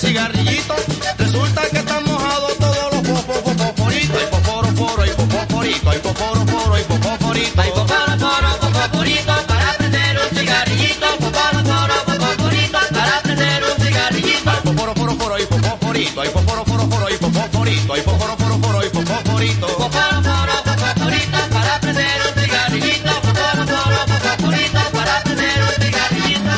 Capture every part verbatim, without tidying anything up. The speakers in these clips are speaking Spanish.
cigarrillito. Resulta que están mojados todos los fosforitos. Ay, fosforo, foro, ay, fosforito, ay, fosforo, foro, ay, fosforito. Ay, fosforo, foro, fosforito, para prender un cigarrillito. Fosforo, foro, fosforito, para prender un cigarrillito. Ay, fosforo, foro, foro, ay, fosforito, ay, fosforo, foro, foro, ay, fosforito, ay, fosforo, foro, foro, ay, fosforito. Fosforo, foro, fosforito, para prender un cigarrillito. Fosforo, foro, fosforito, para prender un cigarrillito.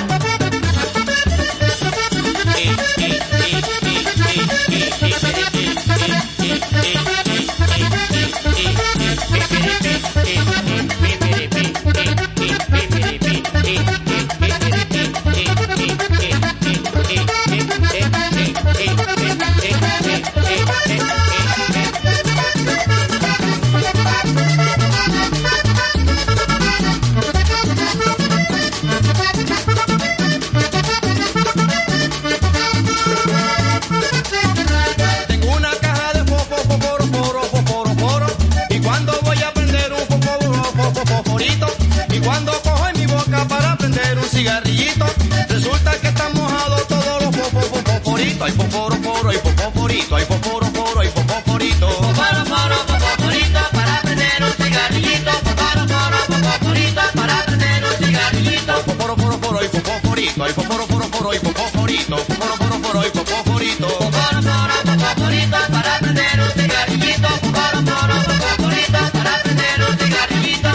Tengo una caja de fosforo, fosforo, fosforo, fosforo. Y cuando voy a prender un fosforo, fosforito, y cuando cojo en mi boca para prender un cigarrillito, resulta que están mojados todos los fosforitos. Ay, fosforo, foro, ay, fosforito, ay, fosforo, foro, ay, fosforito. Fosforo, foro, fosforito, para prender un cigarrillito. Fosforo, foro, fosforito, para prender un cigarrillito. Fosforo, foro, foro, ay, fosforito, ay, fosforo, foro, foro, ay, fosforito. Fosforo, foro, foro, ay, fosforito. Fosforo, foro, fosforito, para prender un cigarrillito. Fosforo, foro, fosforito, para prender un cigarrillito.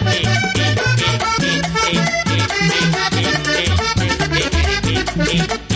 Thank you.